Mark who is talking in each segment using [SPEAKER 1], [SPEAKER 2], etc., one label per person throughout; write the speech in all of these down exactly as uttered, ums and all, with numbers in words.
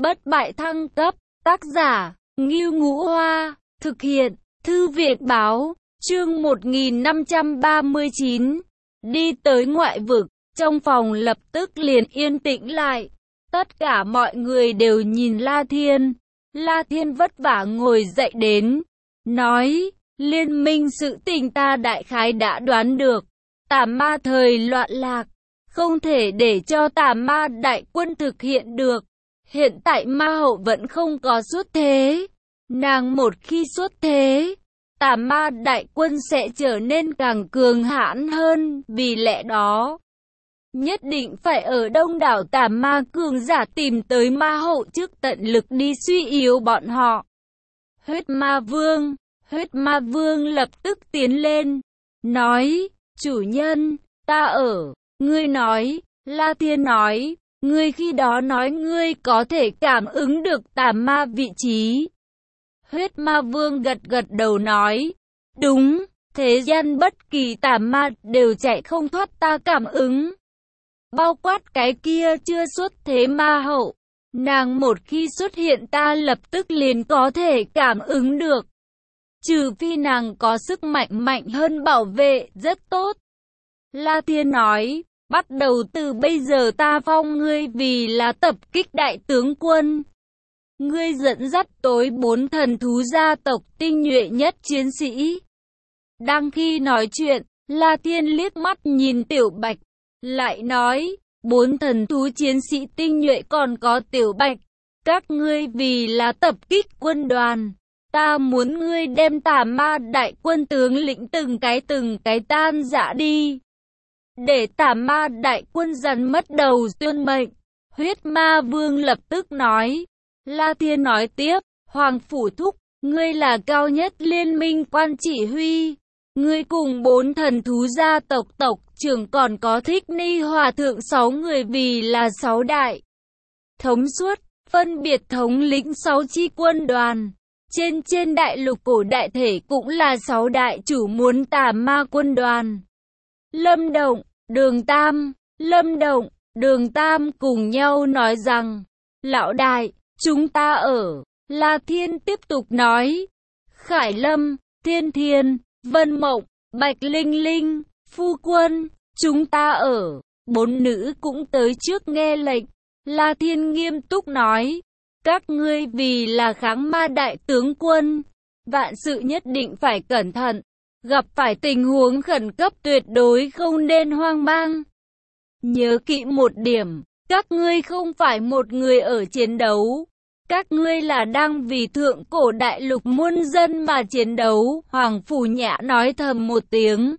[SPEAKER 1] Bất bại thăng cấp, tác giả, Ngưu Ngũ Hoa, thực hiện, Thư viện báo, chương một nghìn năm trăm ba mươi chín. Đi tới ngoại vực, trong phòng lập tức liền yên tĩnh lại. Tất cả mọi người đều nhìn La Thiên. La Thiên vất vả ngồi dậy đến, nói, liên minh sự tình ta đại khái đã đoán được. Tà ma thời loạn lạc, không thể để cho tà ma đại quân thực hiện được. Hiện tại ma hậu vẫn không có xuất thế. Nàng một khi xuất thế, tà ma đại quân sẽ trở nên càng cường hãn hơn. Vì lẽ đó, nhất định phải ở đông đảo tà ma cường giả tìm tới ma hậu trước tận lực đi suy yếu bọn họ. Huyết ma vương, huyết ma vương lập tức tiến lên, nói, chủ nhân, ta ở. Ngươi nói, La Thiên nói, ngươi khi đó nói ngươi có thể cảm ứng được tà ma vị trí. Huyết ma vương gật gật đầu nói, đúng, thế gian bất kỳ tà ma đều chạy không thoát ta cảm ứng. Bao quát cái kia chưa xuất thế ma hậu, nàng một khi xuất hiện ta lập tức liền có thể cảm ứng được. Trừ phi nàng có sức mạnh mạnh hơn bảo vệ rất tốt. La Thiên nói, bắt đầu từ bây giờ ta phong ngươi vì là tập kích đại tướng quân. Ngươi dẫn dắt tối bốn thần thú gia tộc tinh nhuệ nhất chiến sĩ. Đang khi nói chuyện, La Thiên liếc mắt nhìn Tiểu Bạch, lại nói, bốn thần thú chiến sĩ tinh nhuệ còn có Tiểu Bạch. Các ngươi vì là tập kích quân đoàn. Ta muốn ngươi đem tà ma đại quân tướng lĩnh từng cái từng cái tan rã đi. Để tà ma đại quân dần mất đầu tuyên mệnh. Huyết ma vương lập tức nói. La Thiên nói tiếp, Hoàng Phủ Thúc, ngươi là cao nhất liên minh quan chỉ huy. Ngươi cùng bốn thần thú gia tộc tộc trưởng còn có Thích Ni Hòa thượng sáu người vì là sáu đại thống suốt, phân biệt thống lĩnh sáu chi quân đoàn. Trên trên đại lục cổ đại thể cũng là sáu đại chủ muốn tà ma quân đoàn. Lâm Động, Đường Tam, Lâm Động, Đường Tam cùng nhau nói rằng, lão đại, chúng ta ở. La Thiên tiếp tục nói, Khải Lâm, Thiên Thiên, Vân Mộng, Bạch Linh Linh, Phu Quân, chúng ta ở. Bốn nữ cũng tới trước nghe lệnh. La Thiên nghiêm túc nói, các ngươi vì là kháng ma đại tướng quân, vạn sự nhất định phải cẩn thận. Gặp phải tình huống khẩn cấp tuyệt đối không nên hoang mang. Nhớ kỹ một điểm, các ngươi không phải một người ở chiến đấu. Các ngươi là đang vì thượng cổ đại lục muôn dân mà chiến đấu. Hoàng Phủ Nhã nói thầm một tiếng.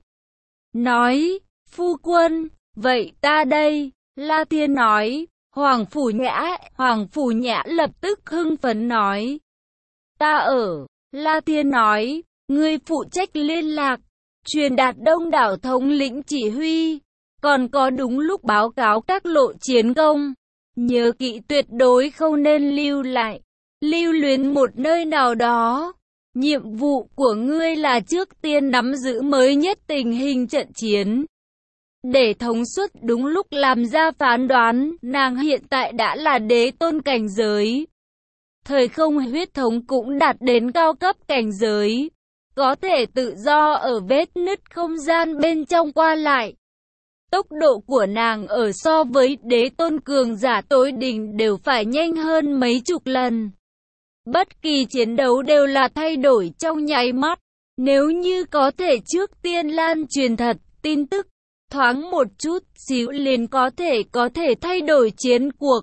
[SPEAKER 1] Nói, phu quân, vậy ta đây. La Thiên nói, Hoàng Phủ Nhã. Hoàng Phủ Nhã lập tức hưng phấn nói. Ta ở. La Thiên nói, ngươi phụ trách liên lạc, truyền đạt đông đảo thống lĩnh chỉ huy. Còn có đúng lúc báo cáo các lộ chiến công. Nhớ kỹ tuyệt đối không nên lưu lại, lưu luyến một nơi nào đó. Nhiệm vụ của ngươi là trước tiên nắm giữ mới nhất tình hình trận chiến. Để thống suất đúng lúc làm ra phán đoán, nàng hiện tại đã là đế tôn cảnh giới. Thời không huyết thống cũng đạt đến cao cấp cảnh giới. Có thể tự do ở vết nứt không gian bên trong qua lại. Tốc độ của nàng ở so với đế tôn cường giả tối đỉnh đều phải nhanh hơn mấy chục lần. Bất kỳ chiến đấu đều là thay đổi trong nháy mắt. Nếu như có thể trước tiên lan truyền thật tin tức, thoáng một chút xíu liền có thể có thể thay đổi chiến cuộc.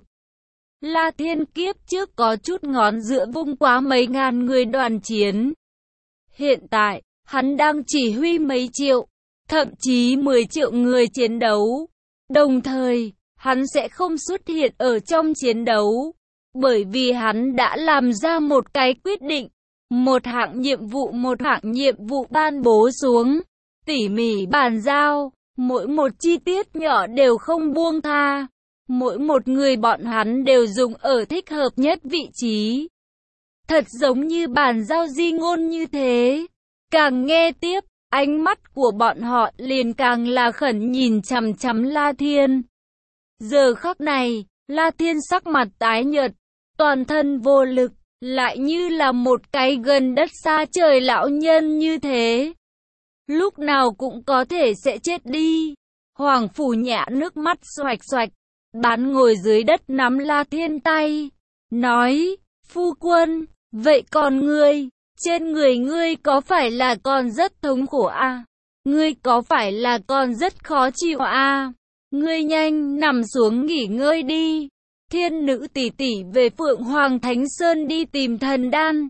[SPEAKER 1] La Thiên kiếp trước có chút ngón giữa vung quá mấy ngàn người đoàn chiến. Hiện tại, hắn đang chỉ huy mấy triệu, thậm chí mười triệu người chiến đấu. Đồng thời, hắn sẽ không xuất hiện ở trong chiến đấu. Bởi vì hắn đã làm ra một cái quyết định. Một hạng nhiệm vụ một hạng nhiệm vụ ban bố xuống. Tỉ mỉ bàn giao. Mỗi một chi tiết nhỏ đều không buông tha. Mỗi một người bọn hắn đều dùng ở thích hợp nhất vị trí. Thật giống như bàn giao di ngôn như thế. Càng nghe tiếp, ánh mắt của bọn họ liền càng là khẩn nhìn chằm chằm La Thiên. Giờ khắc này, La Thiên sắc mặt tái nhợt, toàn thân vô lực, lại như là một cái gần đất xa trời lão nhân như thế. Lúc nào cũng có thể sẽ chết đi. Hoàng Phủ Nhã nước mắt xoạch xoạch, bán ngồi dưới đất nắm La Thiên tay, nói, phu quân, vậy còn ngươi, trên người ngươi có phải là còn rất thống khổ à? Ngươi có phải là còn rất khó chịu à? Ngươi nhanh nằm xuống nghỉ ngơi đi. Thiên nữ tỷ tỷ về Phượng Hoàng Thánh Sơn đi tìm thần đan.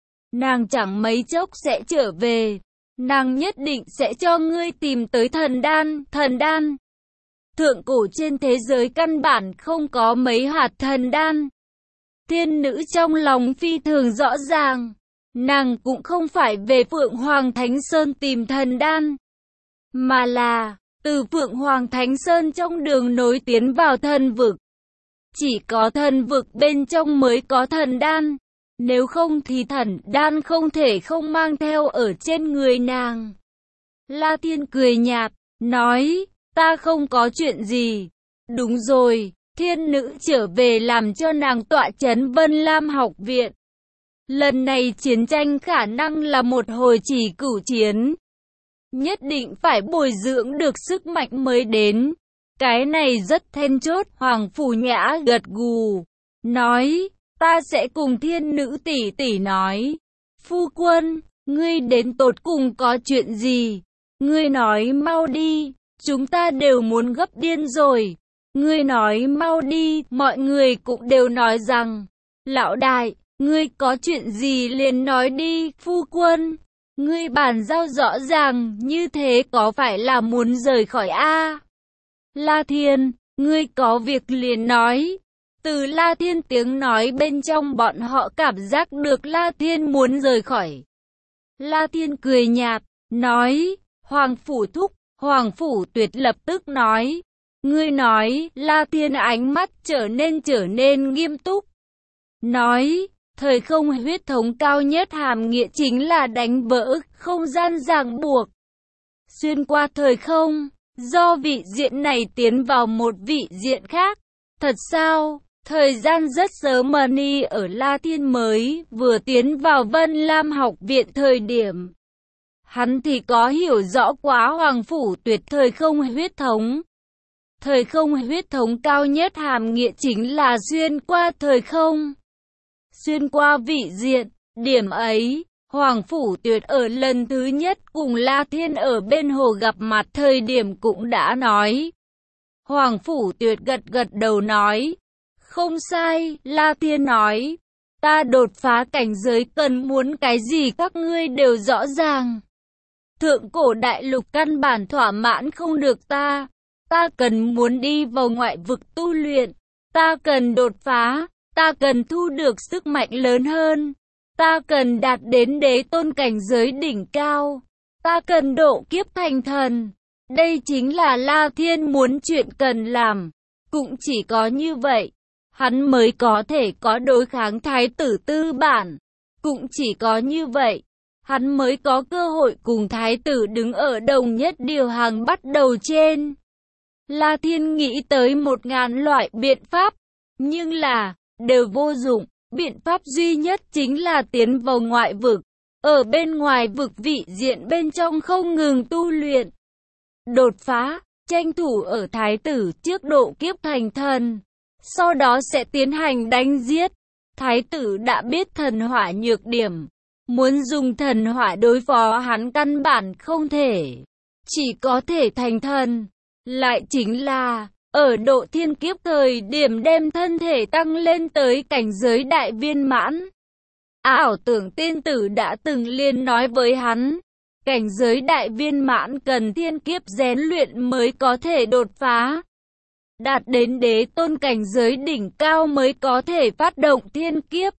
[SPEAKER 1] Nàng chẳng mấy chốc sẽ trở về. Nàng nhất định sẽ cho ngươi tìm tới thần đan, thần đan. Thượng cổ trên thế giới căn bản không có mấy hạt thần đan. Thiên nữ trong lòng phi thường rõ ràng. Nàng cũng không phải về Phượng Hoàng Thánh Sơn tìm thần đan, mà là từ Phượng Hoàng Thánh Sơn trong đường nối tiến vào thần vực. Chỉ có thần vực bên trong mới có thần đan. Nếu không thì thần đan không thể không mang theo ở trên người nàng. La Thiên cười nhạt, nói, ta không có chuyện gì. Đúng rồi, thiên nữ trở về làm cho nàng tọa chấn Vân Lam học viện. Lần này chiến tranh khả năng là một hồi chỉ cửu chiến. Nhất định phải bồi dưỡng được sức mạnh mới đến. Cái này rất then chốt. Hoàng Phủ Nhã gật gù, nói, ta sẽ cùng thiên nữ tỷ tỷ nói. Phu quân, ngươi đến tột cùng có chuyện gì? Ngươi nói mau đi, chúng ta đều muốn gấp điên rồi. Ngươi nói mau đi, mọi người cũng đều nói rằng, lão đại, ngươi có chuyện gì liền nói đi, phu quân. Ngươi bàn giao rõ ràng, như thế có phải là muốn rời khỏi a? La Thiên, ngươi có việc liền nói. Từ La Thiên tiếng nói bên trong bọn họ cảm giác được La Thiên muốn rời khỏi. La Thiên cười nhạt, nói, Hoàng Phủ Thúc, Hoàng Phủ Tuyệt lập tức nói. Ngươi nói, La Thiên ánh mắt trở nên trở nên nghiêm túc. Nói, thời không huyết thống cao nhất hàm nghĩa chính là đánh vỡ không gian ràng buộc. Xuyên qua thời không, do vị diện này tiến vào một vị diện khác. Thật sao? Thời gian rất sớm Mani ở La Thiên mới vừa tiến vào Vân Lam học viện thời điểm. Hắn thì có hiểu rõ quá Hoàng Phủ Tuyệt thời không huyết thống. Thời không huyết thống cao nhất hàm nghĩa chính là xuyên qua thời không. Xuyên qua vị diện, điểm ấy, Hoàng Phủ Tuyệt ở lần thứ nhất cùng La Thiên ở bên hồ gặp mặt thời điểm cũng đã nói. Hoàng Phủ Tuyệt gật gật đầu nói, không sai, La Thiên nói, ta đột phá cảnh giới cần muốn cái gì các ngươi đều rõ ràng. Thượng cổ đại lục căn bản thỏa mãn không được ta, ta cần muốn đi vào ngoại vực tu luyện, ta cần đột phá. Ta cần thu được sức mạnh lớn hơn. Ta cần đạt đến đế tôn cảnh giới đỉnh cao. Ta cần độ kiếp thành thần. Đây chính là La Thiên muốn chuyện cần làm. Cũng chỉ có như vậy, hắn mới có thể có đối kháng thái tử tư bản. Cũng chỉ có như vậy, hắn mới có cơ hội cùng thái tử đứng ở đồng nhất điều hàng bắt đầu trên. La Thiên nghĩ tới một ngàn loại biện pháp, nhưng là đều vô dụng. Biện pháp duy nhất chính là tiến vào ngoại vực. Ở bên ngoài vực vị diện bên trong không ngừng tu luyện. Đột phá, tranh thủ ở thái tử trước độ kiếp thành thần. Sau đó sẽ tiến hành đánh giết. Thái tử đã biết thần hỏa nhược điểm. Muốn dùng thần hỏa đối phó hắn căn bản không thể. Chỉ có thể thành thần. Lại chính là ở độ thiên kiếp thời điểm đem thân thể tăng lên tới cảnh giới đại viên mãn. Ảo tưởng tiên tử đã từng liên nói với hắn, cảnh giới đại viên mãn cần thiên kiếp rèn luyện mới có thể đột phá. Đạt đến đế tôn cảnh giới đỉnh cao mới có thể phát động thiên kiếp,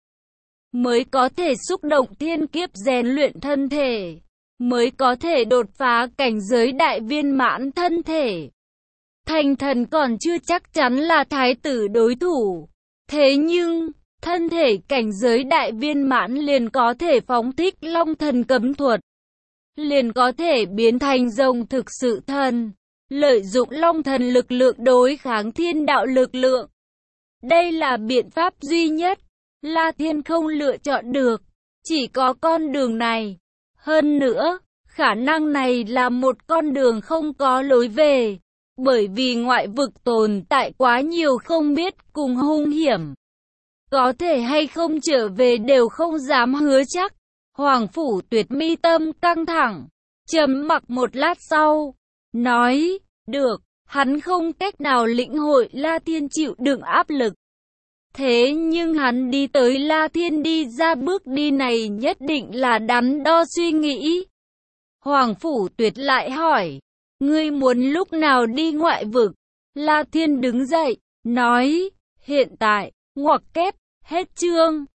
[SPEAKER 1] mới có thể xúc động thiên kiếp rèn luyện thân thể, mới có thể đột phá cảnh giới đại viên mãn thân thể. Thành thần còn chưa chắc chắn là thái tử đối thủ. Thế nhưng, thân thể cảnh giới đại viên mãn liền có thể phóng thích long thần cấm thuật. Liền có thể biến thành rồng thực sự thần. Lợi dụng long thần lực lượng đối kháng thiên đạo lực lượng. Đây là biện pháp duy nhất. La Thiên không lựa chọn được, chỉ có con đường này. Hơn nữa, khả năng này là một con đường không có lối về, bởi vì ngoại vực tồn tại quá nhiều không biết cùng hung hiểm. Có thể hay không trở về đều không dám hứa chắc. Hoàng Phủ Tuyệt mi tâm căng thẳng, trầm mặc một lát sau, nói, được, hắn không cách nào lĩnh hội La Thiên chịu đựng áp lực. Thế nhưng hắn đi tới La Thiên đi ra bước đi này nhất định là đắn đo suy nghĩ. Hoàng Phủ Tuyệt lại hỏi, ngươi muốn lúc nào đi ngoại vực? La Thiên đứng dậy, nói, hiện tại, ngoặc kép, hết chương.